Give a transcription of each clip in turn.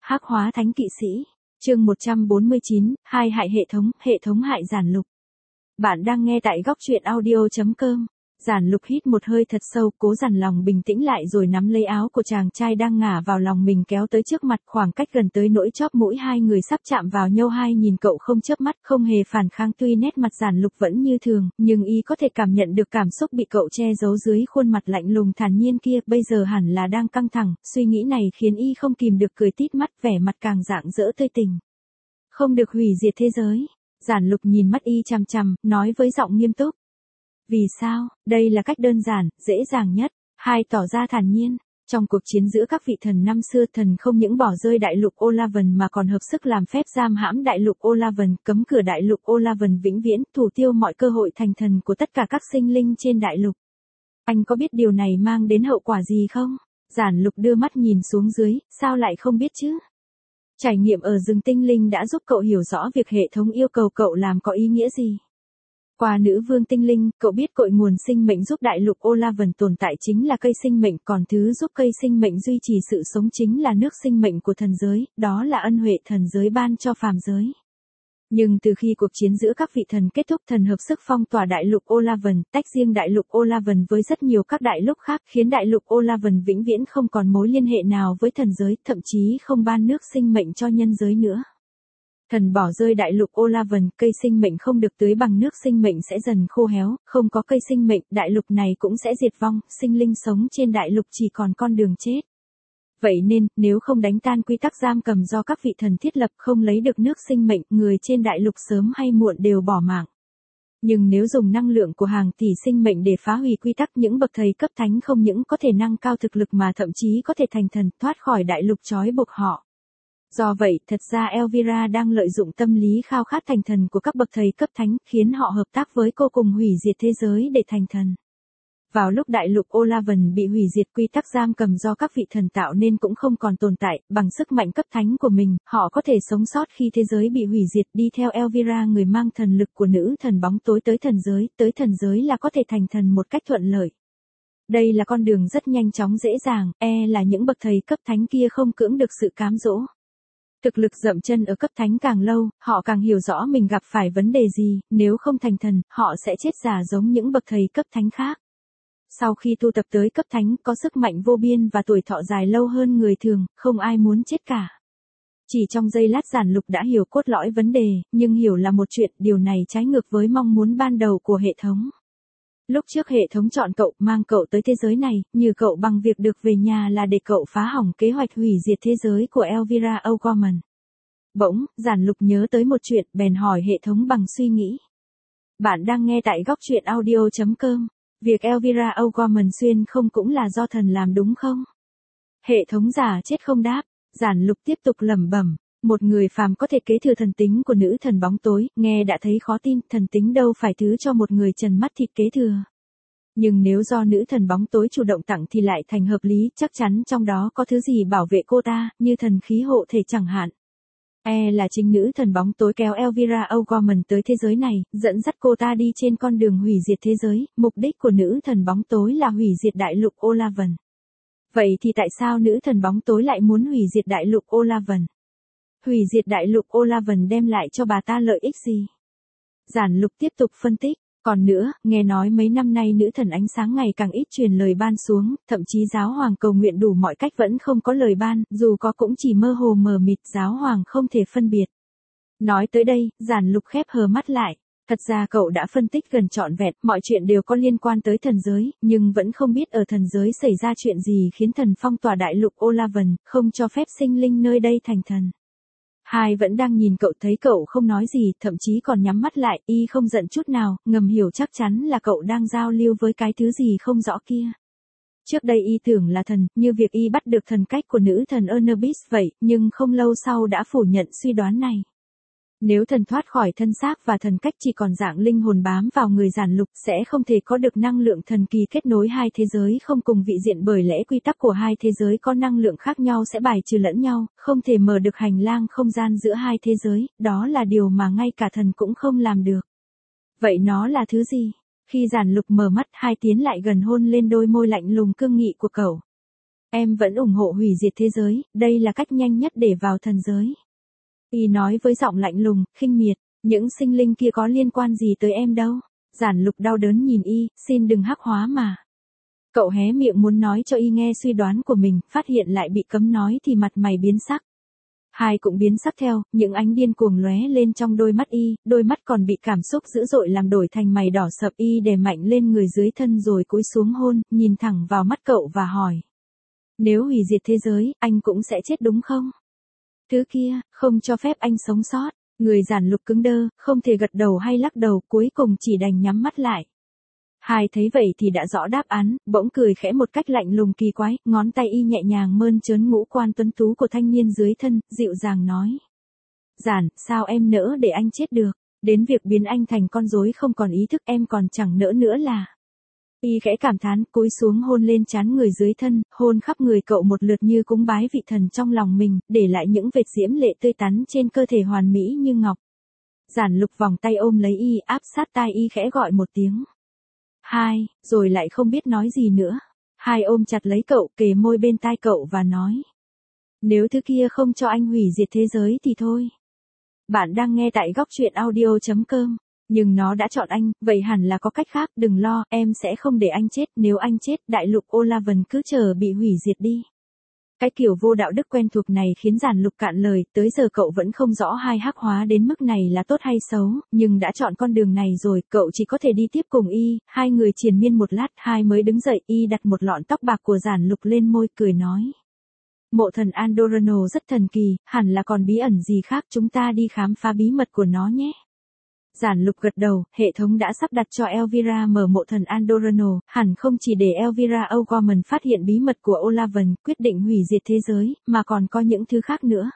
Hắc hóa thánh kỵ sĩ, chương 149, hai hại hệ thống hại Giản Lục. Bạn đang nghe tại góc truyện audio.com. Giản Lục hít một hơi thật sâu, cố dằn lòng bình tĩnh lại rồi nắm lấy áo của chàng trai đang ngả vào lòng mình kéo tới trước mặt, khoảng cách gần tới nỗi chóp mũi hai người sắp chạm vào nhau. Hai nhìn cậu không chớp mắt, không hề phản kháng, tuy nét mặt Giản Lục vẫn như thường, nhưng y có thể cảm nhận được cảm xúc bị cậu che giấu dưới khuôn mặt lạnh lùng thản nhiên kia, bây giờ hẳn là đang căng thẳng. Suy nghĩ này khiến y không kìm được cười tít mắt, vẻ mặt càng rạng rỡ tươi tỉnh. Không được hủy diệt thế giới. Giản Lục nhìn mắt y chằm chằm, nói với giọng nghiêm túc. Vì sao? Đây là cách đơn giản, dễ dàng nhất. Hai tỏ ra thản nhiên. Trong cuộc chiến giữa các vị thần năm xưa, thần không những bỏ rơi đại lục Olavan mà còn hợp sức làm phép giam hãm đại lục Olavan, cấm cửa đại lục Olavan vĩnh viễn, thủ tiêu mọi cơ hội thành thần của tất cả các sinh linh trên đại lục. Anh có biết điều này mang đến hậu quả gì không? Giản Lục đưa mắt nhìn xuống dưới, sao lại không biết chứ? Trải nghiệm ở rừng tinh linh đã giúp cậu hiểu rõ việc hệ thống yêu cầu cậu làm có ý nghĩa gì. Qua nữ vương tinh linh, cậu biết cội nguồn sinh mệnh giúp đại lục Olavan tồn tại chính là cây sinh mệnh, còn thứ giúp cây sinh mệnh duy trì sự sống chính là nước sinh mệnh của thần giới, đó là ân huệ thần giới ban cho phàm giới. Nhưng từ khi cuộc chiến giữa các vị thần kết thúc, thần hợp sức phong tỏa đại lục Olavan, tách riêng đại lục Olavan với rất nhiều các đại lục khác, khiến đại lục Olavan vĩnh viễn không còn mối liên hệ nào với thần giới, thậm chí không ban nước sinh mệnh cho nhân giới nữa. Thần bỏ rơi đại lục Olavan, cây sinh mệnh không được tưới bằng nước sinh mệnh sẽ dần khô héo, không có cây sinh mệnh, đại lục này cũng sẽ diệt vong, sinh linh sống trên đại lục chỉ còn con đường chết. Vậy nên, nếu không đánh tan quy tắc giam cầm do các vị thần thiết lập, không lấy được nước sinh mệnh, người trên đại lục sớm hay muộn đều bỏ mạng. Nhưng nếu dùng năng lượng của hàng tỷ sinh mệnh để phá hủy quy tắc, những bậc thầy cấp thánh không những có thể nâng cao thực lực mà thậm chí có thể thành thần, thoát khỏi đại lục trói buộc họ. Do vậy, thật ra Elvira đang lợi dụng tâm lý khao khát thành thần của các bậc thầy cấp thánh, khiến họ hợp tác với cô cùng hủy diệt thế giới để thành thần. Vào lúc đại lục Olavan bị hủy diệt, quy tắc giam cầm do các vị thần tạo nên cũng không còn tồn tại, bằng sức mạnh cấp thánh của mình, họ có thể sống sót khi thế giới bị hủy diệt, đi theo Elvira, người mang thần lực của nữ thần bóng tối tới thần giới là có thể thành thần một cách thuận lợi. Đây là con đường rất nhanh chóng dễ dàng, là những bậc thầy cấp thánh kia không cưỡng được sự cám dỗ. Thực lực dậm chân ở cấp thánh càng lâu, họ càng hiểu rõ mình gặp phải vấn đề gì, nếu không thành thần, họ sẽ chết già giống những bậc thầy cấp thánh khác. Sau khi tu tập tới cấp thánh, có sức mạnh vô biên và tuổi thọ dài lâu hơn người thường, không ai muốn chết cả. Chỉ trong giây lát Giản Lục đã hiểu cốt lõi vấn đề, nhưng hiểu là một chuyện, điều này trái ngược với mong muốn ban đầu của hệ thống. Lúc trước hệ thống chọn cậu, mang cậu tới thế giới này, như cậu bằng việc được về nhà là để cậu phá hỏng kế hoạch hủy diệt thế giới của Elvira O'Gorman. Bỗng, Giản Lục nhớ tới một chuyện, bèn hỏi hệ thống bằng suy nghĩ. Bạn đang nghe tại góc truyện audio.com. Việc Elvira O'Gorman xuyên không cũng là do thần làm đúng không? Hệ thống giả chết không đáp, Giản Lục tiếp tục lẩm bẩm. Một người phàm có thể kế thừa thần tính của nữ thần bóng tối, nghe đã thấy khó tin, thần tính đâu phải thứ cho một người trần mắt thịt kế thừa. Nhưng nếu do nữ thần bóng tối chủ động tặng thì lại thành hợp lý, chắc chắn trong đó có thứ gì bảo vệ cô ta, như thần khí hộ thể chẳng hạn. Là chính nữ thần bóng tối kéo Elvira O'Gorman tới thế giới này, dẫn dắt cô ta đi trên con đường hủy diệt thế giới, mục đích của nữ thần bóng tối là hủy diệt đại lục Olavan. Vậy thì tại sao nữ thần bóng tối lại muốn hủy diệt đại lục Olavan? Hủy diệt đại lục Olavan đem lại cho bà ta lợi ích gì? Giản Lục tiếp tục phân tích. Còn nữa, nghe nói mấy năm nay nữ thần ánh sáng ngày càng ít truyền lời ban xuống, thậm chí giáo hoàng cầu nguyện đủ mọi cách vẫn không có lời ban, dù có cũng chỉ mơ hồ mờ mịt, giáo hoàng không thể phân biệt. Nói tới đây, Giản Lục khép hờ mắt lại. Thật ra cậu đã phân tích gần trọn vẹn, mọi chuyện đều có liên quan tới thần giới, nhưng vẫn không biết ở thần giới xảy ra chuyện gì khiến thần phong tỏa đại lục Olavan, không cho phép sinh linh nơi đây thành thần. Hai vẫn đang nhìn cậu, thấy cậu không nói gì, thậm chí còn nhắm mắt lại, y không giận chút nào, ngầm hiểu chắc chắn là cậu đang giao lưu với cái thứ gì không rõ kia. Trước đây y tưởng là thần, như việc y bắt được thần cách của nữ thần Ernebis vậy, nhưng không lâu sau đã phủ nhận suy đoán này. Nếu thần thoát khỏi thân xác và thần cách chỉ còn dạng linh hồn bám vào người Giản Lục, sẽ không thể có được năng lượng thần kỳ kết nối hai thế giới không cùng vị diện, bởi lẽ quy tắc của hai thế giới có năng lượng khác nhau sẽ bài trừ lẫn nhau, không thể mở được hành lang không gian giữa hai thế giới, đó là điều mà ngay cả thần cũng không làm được. Vậy nó là thứ gì? Khi Giản Lục mở mắt, hai tiến lại gần hôn lên đôi môi lạnh lùng cương nghị của cậu. Em vẫn ủng hộ hủy diệt thế giới, đây là cách nhanh nhất để vào thần giới. Y nói với giọng lạnh lùng, khinh miệt, những sinh linh kia có liên quan gì tới em đâu. Giản Lục đau đớn nhìn Y, xin đừng hắc hóa mà. Cậu hé miệng muốn nói cho Y nghe suy đoán của mình, phát hiện lại bị cấm nói thì mặt mày biến sắc. Hai cũng biến sắc theo, những ánh điên cuồng lóe lên trong đôi mắt Y, đôi mắt còn bị cảm xúc dữ dội làm đổi thành mày đỏ sậm. Y đè mạnh lên người dưới thân rồi cúi xuống hôn, nhìn thẳng vào mắt cậu và hỏi. Nếu hủy diệt thế giới, anh cũng sẽ chết đúng không? Thứ kia, không cho phép anh sống sót. Người Giản Lục cứng đơ, không thể gật đầu hay lắc đầu, cuối cùng chỉ đành nhắm mắt lại. Hai thấy vậy thì đã rõ đáp án, bỗng cười khẽ một cách lạnh lùng kỳ quái, ngón tay Y nhẹ nhàng mơn trớn ngũ quan tuấn tú của thanh niên dưới thân, dịu dàng nói. Giản, sao em nỡ để anh chết được, đến việc biến anh thành con rối không còn ý thức em còn chẳng nỡ nữa là. Y khẽ cảm thán, cúi xuống hôn lên trán người dưới thân, hôn khắp người cậu một lượt như cúng bái vị thần trong lòng mình, để lại những vệt diễm lệ tươi tắn trên cơ thể hoàn mỹ như ngọc. Giản Lục vòng tay ôm lấy Y, áp sát tai Y khẽ gọi một tiếng. Hai, rồi lại không biết nói gì nữa. Hai ôm chặt lấy cậu, kề môi bên tai cậu và nói. Nếu thứ kia không cho anh hủy diệt thế giới thì thôi. Bạn đang nghe tại góc truyện audio.com. Nhưng nó đã chọn anh, vậy hẳn là có cách khác, đừng lo, em sẽ không để anh chết, nếu anh chết, đại lục Olavan cứ chờ bị hủy diệt đi. Cái kiểu vô đạo đức quen thuộc này khiến Giản Lục cạn lời, tới giờ cậu vẫn không rõ hai hắc hóa đến mức này là tốt hay xấu, nhưng đã chọn con đường này rồi, cậu chỉ có thể đi tiếp cùng Y. Hai người triền miên một lát, hai mới đứng dậy. Y đặt một lọn tóc bạc của Giản Lục lên môi, cười nói. Mộ thần Andorano rất thần kỳ, hẳn là còn bí ẩn gì khác, chúng ta đi khám phá bí mật của nó nhé. Giản Lục gật đầu, hệ thống đã sắp đặt cho Elvira mở mộ thần Andorano, hẳn không chỉ để Elvira O'Gorman phát hiện bí mật của Olavan, quyết định hủy diệt thế giới, mà còn có những thứ khác nữa.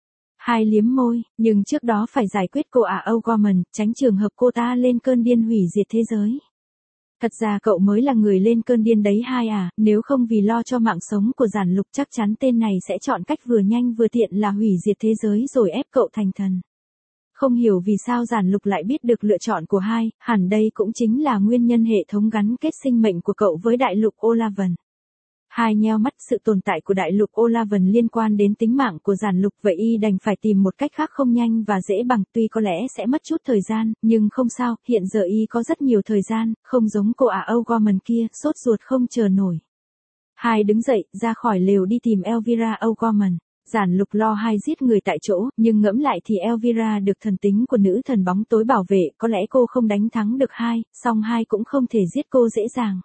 Hai liếm môi, nhưng trước đó phải giải quyết cô O'Gorman, tránh trường hợp cô ta lên cơn điên hủy diệt thế giới. Thật ra cậu mới là người lên cơn điên đấy hai nếu không vì lo cho mạng sống của Giản Lục chắc chắn tên này sẽ chọn cách vừa nhanh vừa tiện là hủy diệt thế giới rồi ép cậu thành thần. Không hiểu vì sao Giản Lục lại biết được lựa chọn của hai, hẳn đây cũng chính là nguyên nhân hệ thống gắn kết sinh mệnh của cậu với đại lục Olavan. Hai nheo mắt, sự tồn tại của đại lục Olavan liên quan đến tính mạng của Giản Lục, vậy Y đành phải tìm một cách khác không nhanh và dễ bằng, tuy có lẽ sẽ mất chút thời gian, nhưng không sao, hiện giờ Y có rất nhiều thời gian, không giống cô O'Gorman kia, sốt ruột không chờ nổi. Hai đứng dậy, ra khỏi lều đi tìm Elvira O'Gorman. Giản Lục lo hai giết người tại chỗ, nhưng ngẫm lại thì Elvira được thần tính của nữ thần bóng tối bảo vệ, có lẽ cô không đánh thắng được hai, song hai cũng không thể giết cô dễ dàng.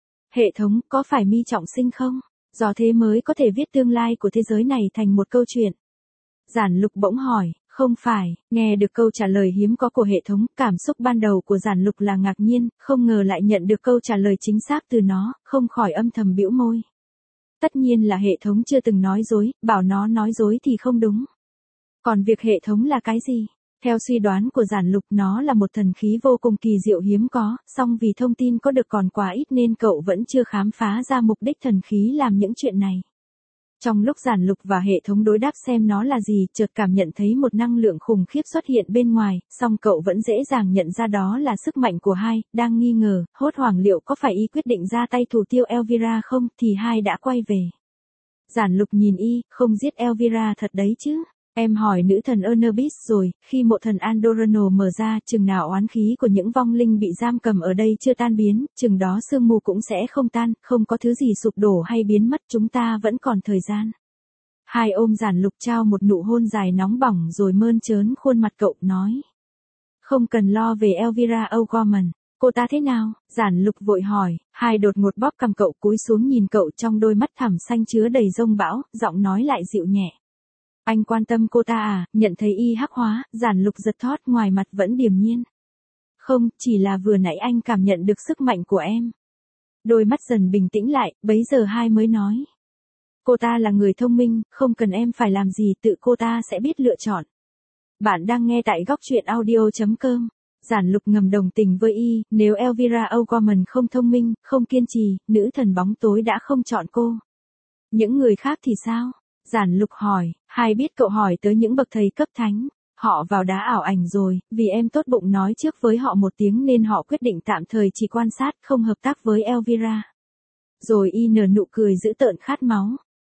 Hệ thống, có phải Mi trọng sinh không? Do thế mới có thể viết tương lai của thế giới này thành một câu chuyện. Giản Lục bỗng hỏi, không phải, nghe được câu trả lời hiếm có của hệ thống, cảm xúc ban đầu của Giản Lục là ngạc nhiên, không ngờ lại nhận được câu trả lời chính xác từ nó, không khỏi âm thầm bĩu môi. Tất nhiên là hệ thống chưa từng nói dối, bảo nó nói dối thì không đúng. Còn việc hệ thống là cái gì? Theo suy đoán của Giản Lục, nó là một thần khí vô cùng kỳ diệu hiếm có, song vì thông tin có được còn quá ít nên cậu vẫn chưa khám phá ra mục đích thần khí làm những chuyện này. Trong lúc Giản Lục và hệ thống đối đáp xem nó là gì, chợt cảm nhận thấy một năng lượng khủng khiếp xuất hiện bên ngoài, song cậu vẫn dễ dàng nhận ra đó là sức mạnh của hai, đang nghi ngờ, hốt hoảng liệu có phải Y quyết định ra tay thủ tiêu Elvira không, thì hai đã quay về. Giản Lục nhìn Y, không giết Elvira thật đấy chứ. Em hỏi nữ thần Ernebis rồi, khi mộ thần Andorano mở ra, chừng nào oán khí của những vong linh bị giam cầm ở đây chưa tan biến, chừng đó sương mù cũng sẽ không tan, không có thứ gì sụp đổ hay biến mất, chúng ta vẫn còn thời gian. Hai ôm Giản Lục trao một nụ hôn dài nóng bỏng rồi mơn trớn khuôn mặt cậu, nói. Không cần lo về Elvira O'Gorman. Cô ta thế nào? Giản Lục vội hỏi, hai đột ngột bóp cằm cậu, cúi xuống nhìn cậu trong đôi mắt thẳm xanh chứa đầy giông bão, giọng nói lại dịu nhẹ. Anh quan tâm cô ta à? Nhận thấy Y hắc hóa, Giản Lục giật thót, ngoài mặt vẫn điềm nhiên. Không, chỉ là vừa nãy anh cảm nhận được sức mạnh của em. Đôi mắt dần bình tĩnh lại, bấy giờ hai mới nói. Cô ta là người thông minh, không cần em phải làm gì, tự cô ta sẽ biết lựa chọn. Bạn đang nghe tại góc truyện audio.com. Giản Lục ngầm đồng tình với Y, nếu Elvira O'Gorman không thông minh, không kiên trì, nữ thần bóng tối đã không chọn cô. Những người khác thì sao? Giản Lục hỏi, hai biết cậu hỏi tới những bậc thầy cấp thánh. Họ vào đá ảo ảnh rồi, vì em tốt bụng nói trước với họ một tiếng nên họ quyết định tạm thời chỉ quan sát, không hợp tác với Elvira. Rồi Y nở nụ cười dữ tợn khát máu.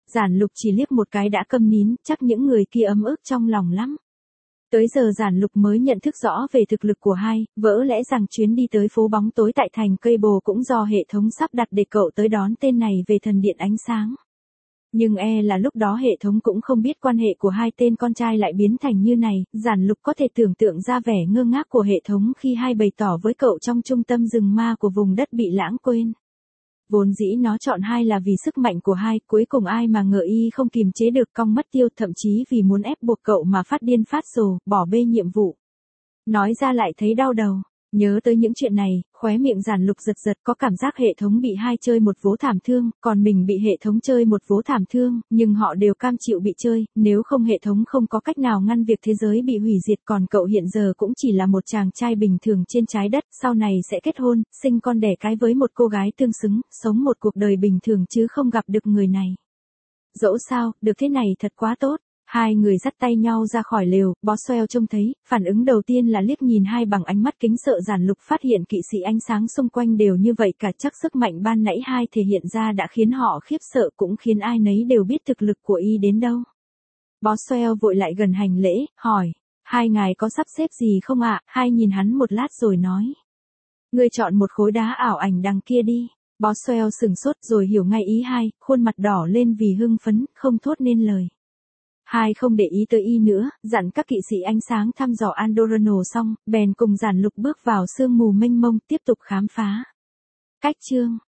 Giản Lục chỉ liếc một cái đã câm nín, chắc những người kia ấm ức trong lòng lắm. Tới giờ Giản Lục mới nhận thức rõ về thực lực của hai, vỡ lẽ rằng chuyến đi tới phố bóng tối tại thành Cable cũng do hệ thống sắp đặt để cậu tới đón tên này về thần điện ánh sáng. Nhưng là lúc đó hệ thống cũng không biết quan hệ của hai tên con trai lại biến thành như này, Giản Lục có thể tưởng tượng ra vẻ ngơ ngác của hệ thống khi hai bày tỏ với cậu trong trung tâm rừng ma của vùng đất bị lãng quên. Vốn dĩ nó chọn hai là vì sức mạnh của hai, cuối cùng ai mà ngờ y không kìm chế được cong mất tiêu, thậm chí vì muốn ép buộc cậu mà phát điên phát rồ, bỏ bê nhiệm vụ. Nói ra lại thấy đau đầu. Nhớ tới những chuyện này, khóe miệng Giản Lục giật giật, có cảm giác hệ thống bị hai chơi một vố thảm thương, còn mình bị hệ thống chơi một vố thảm thương, nhưng họ đều cam chịu bị chơi, nếu không hệ thống không có cách nào ngăn việc thế giới bị hủy diệt, còn cậu hiện giờ cũng chỉ là một chàng trai bình thường trên trái đất, sau này sẽ kết hôn, sinh con đẻ cái với một cô gái tương xứng, sống một cuộc đời bình thường chứ không gặp được người này. Dẫu sao, được thế này thật quá tốt. Hai người dắt tay nhau ra khỏi lều, Boswell trông thấy, phản ứng đầu tiên là liếc nhìn hai bằng ánh mắt kính sợ. Giản Lục phát hiện kỵ sĩ ánh sáng xung quanh đều như vậy cả, chắc sức mạnh ban nãy hai thể hiện ra đã khiến họ khiếp sợ, cũng khiến ai nấy đều biết thực lực của y đến đâu. Boswell vội lại gần hành lễ, hỏi, hai ngài có sắp xếp gì không ạ? Hai nhìn hắn một lát rồi nói, ngươi chọn một khối đá ảo ảnh đằng kia đi. Boswell sửng sốt rồi hiểu ngay ý hai, khuôn mặt đỏ lên vì hưng phấn, không thốt nên lời. Hai không để ý tới y nữa, dặn các kỵ sĩ ánh sáng thăm dò Andorranal xong, bèn cùng Giản Lục bước vào sương mù mênh mông tiếp tục khám phá. Cách chương